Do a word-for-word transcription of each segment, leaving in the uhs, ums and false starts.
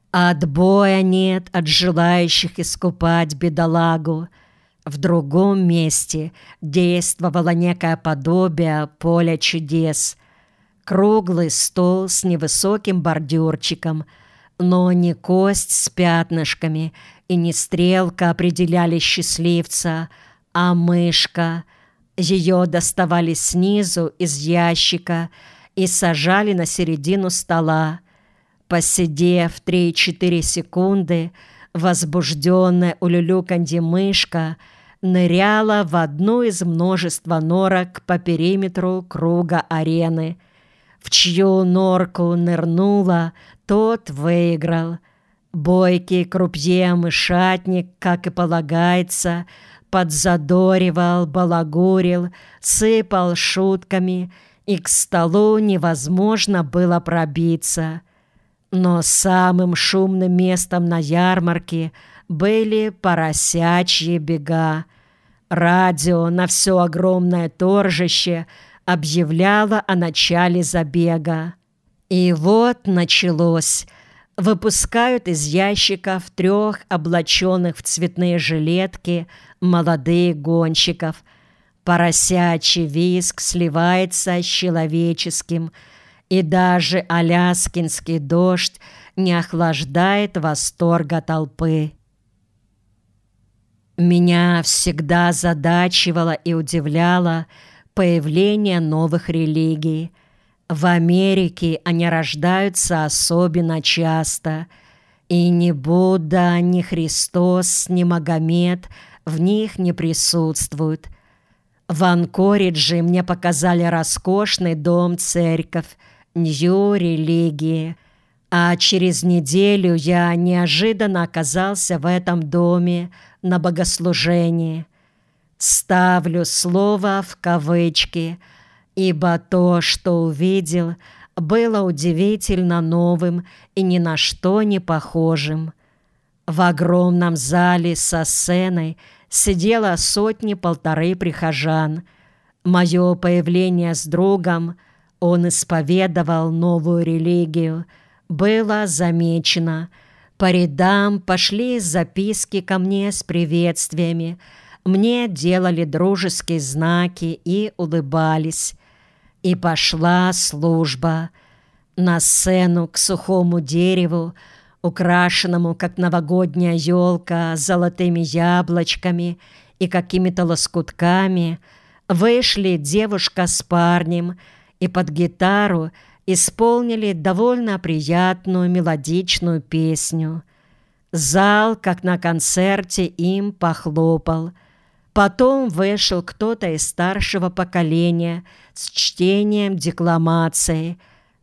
Отбоя нет от желающих искупать бедолагу. В другом месте действовало некое подобие поля чудес. Круглый стол с невысоким бордюрчиком, но не кость с пятнышками и не стрелка определяли счастливца, а мышка. Ее доставали снизу из ящика и сажали на середину стола. Посидев три-четыре секунды, возбужденная улюлюканье мышка ныряла в одну из множества норок по периметру круга арены. В чью норку нырнула, тот выиграл. Бойкий крупье-мышатник, как и полагается, подзадоривал, балагурил, сыпал шутками, и к столу невозможно было пробиться. Но самым шумным местом на ярмарке были поросячьи бега. Радио на все огромное торжище объявляло о начале забега. И вот началось. Выпускают из ящиков трех облаченных в цветные жилетки молодых гонщиков. Поросячий визг сливается с человеческим, и даже аляскинский дождь не охлаждает восторга толпы. Меня всегда задачивало и удивляло появление новых религий. В Америке они рождаются особенно часто, и ни Будда, ни Христос, ни Магомед в них не присутствуют. В Анкоридже мне показали роскошный дом-церковь, Нью-религии, а через неделю я неожиданно оказался в этом доме на богослужении. Ставлю слово в кавычки, ибо то, что увидел, было удивительно новым и ни на что не похожим. В огромном зале со сценой сидело сотни-полторы прихожан. Мое появление с другом, он исповедовал новую религию, было замечено. По рядам пошли записки ко мне с приветствиями. Мне делали дружеские знаки и улыбались. И пошла служба. На сцену к сухому дереву, украшенному, как новогодняя елка, золотыми яблочками и какими-то лоскутками, вышли девушка с парнем и под гитару исполнили довольно приятную мелодичную песню. Зал, как на концерте, им похлопал. Потом вышел кто-то из старшего поколения с чтением декламации.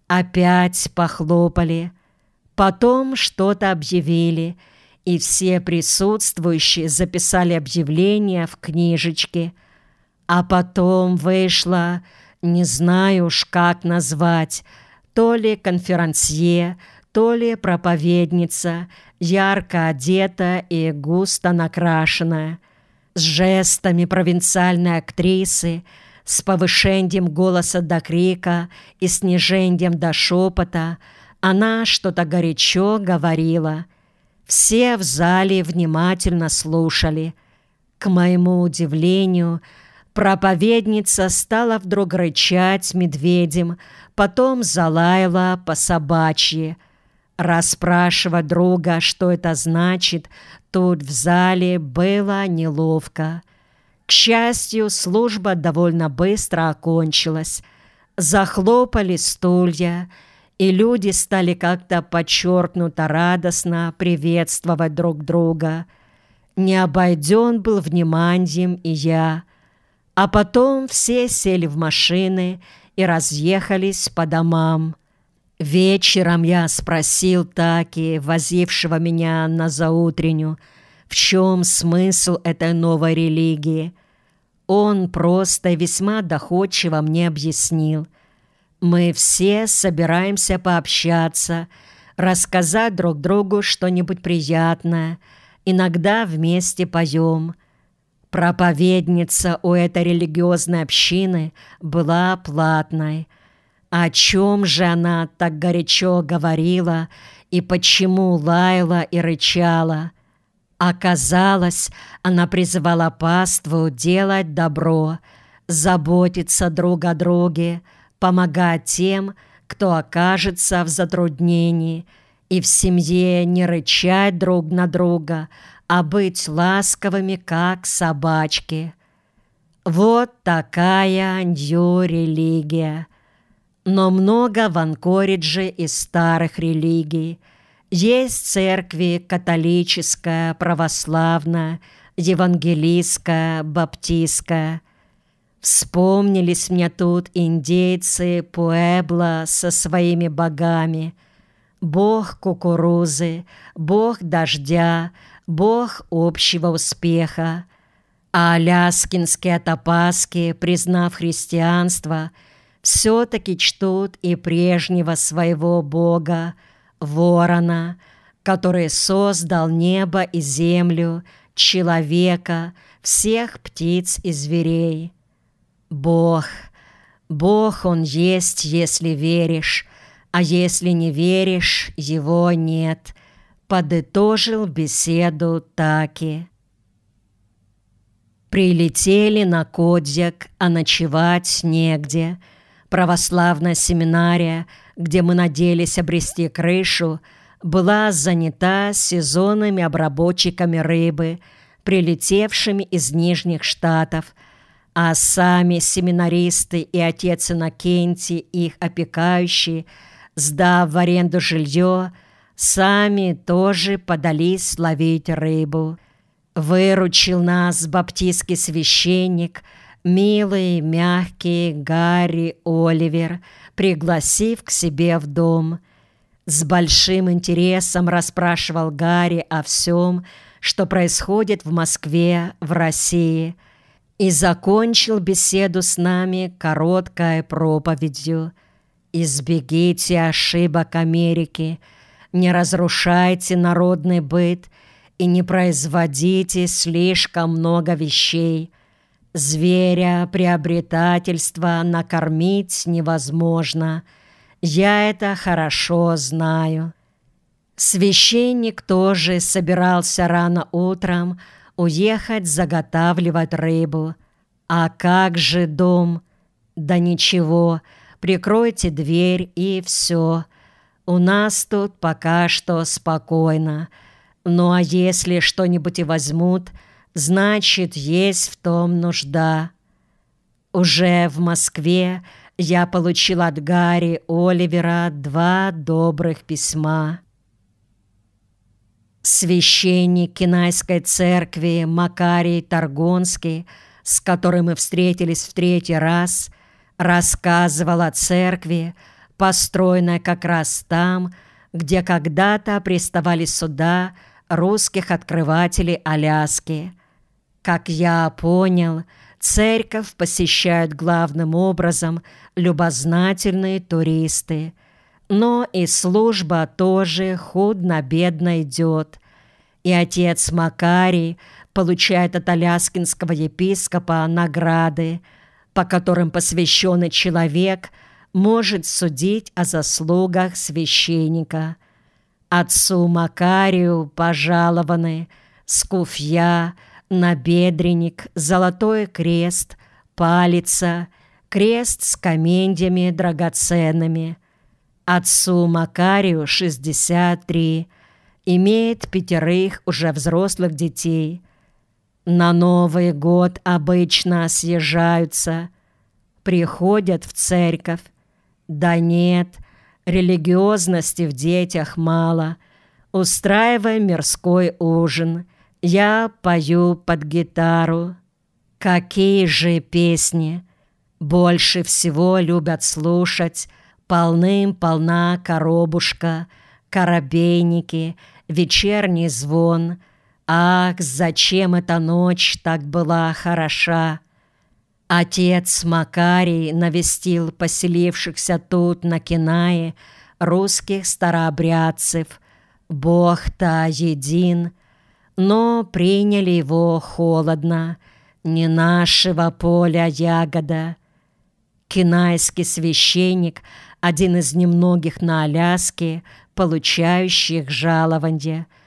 Опять похлопали. Потом что-то объявили, и все присутствующие записали объявление в книжечке. А потом вышла, не знаю уж как назвать, то ли конферансье, то ли проповедница, ярко одета и густо накрашенная, с жестами провинциальной актрисы, с повышением голоса до крика и снижением до шепота. Она что-то горячо говорила. Все в зале внимательно слушали. К моему удивлению, проповедница стала вдруг рычать медведем, потом залаяла по-собачьи. Расспрашивать друга, что это значит, тут в зале было неловко. К счастью, служба довольно быстро окончилась. Захлопали стулья, и люди стали как-то подчеркнуто радостно приветствовать друг друга. Не обойден был вниманием и я. А потом все сели в машины и разъехались по домам. Вечером я спросил Таки, возившего меня на заутренню, в чем смысл этой новой религии. Он просто и весьма доходчиво мне объяснил. Мы все собираемся пообщаться, рассказать друг другу что-нибудь приятное, иногда вместе поем. Проповедница у этой религиозной общины была платной. О чем же она так горячо говорила и почему лаяла и рычала. Оказалось, она призывала паству делать добро, заботиться друг о друге, помогать тем, кто окажется в затруднении, и в семье не рычать друг на друга, а быть ласковыми, как собачки. Вот такая нью-религия. Но много в Анкоридже и старых религий. Есть церкви католическая, православная, евангелистская, баптистская. Вспомнились мне тут индейцы Пуэбло со своими богами. Бог кукурузы, бог дождя, бог общего успеха. А аляскинские топаски, признав христианство, все-таки чтут и прежнего своего бога, ворона, который создал небо и землю, человека, всех птиц и зверей. Бог, Бог Он есть, если веришь, а если не веришь, Его нет, подытожил беседу Таки. Прилетели на Кодзак, а ночевать негде. Православная семинария, где мы надеялись обрести крышу, была занята сезонными обработчиками рыбы, прилетевшими из Нижних Штатов, а сами семинаристы и отец Иннокентий, их опекающие, сдав в аренду жилье, сами тоже подались ловить рыбу. Выручил нас баптистский священник, милый, мягкий Гарри Оливер, пригласив к себе в дом. С большим интересом расспрашивал Гарри о всем, что происходит в Москве, в России, и закончил беседу с нами короткой проповедью. «Избегите ошибок Америки, не разрушайте народный быт и не производите слишком много вещей. Зверя приобретательства накормить невозможно. Я это хорошо знаю». Священник тоже собирался рано утром уехать заготавливать рыбу. «А как же дом?» «Да ничего, прикройте дверь и все. У нас тут пока что спокойно. Ну а если что-нибудь и возьмут, значит, есть в том нужда». Уже в Москве я получил от Гарри Оливера два добрых письма. Священник Кинайской церкви Макарий Таргонский, с которым мы встретились в третий раз, рассказывал о церкви, построенной как раз там, где когда-то приставали суда русских открывателей Аляски. Как я понял, церковь посещают главным образом любознательные туристы, но и служба тоже худо-бедно идет, и отец Макарий получает от аляскинского епископа награды, по которым посвященный человек может судить о заслугах священника. Отцу Макарию пожалованы скуфья, набедренник, золотой крест, палица, крест с каменьями драгоценными. Отцу Макарию шестьдесят три, имеет пятерых уже взрослых детей. На Новый год обычно съезжаются, приходят в церковь. Да нет, религиозности в детях мало. Устраиваем мирской ужин. Я пою под гитару. Какие же песни! Больше всего любят слушать «Полным-полна коробушка», «Коробейники», «Вечерний звон». Ах, зачем эта ночь так была хороша! Отец Макарий навестил поселившихся тут на Кинае русских старообрядцев. Бог-то един, но приняли его холодно, не нашего поля ягода. Кинайский священник, один из немногих на Аляске, получающих жалованье.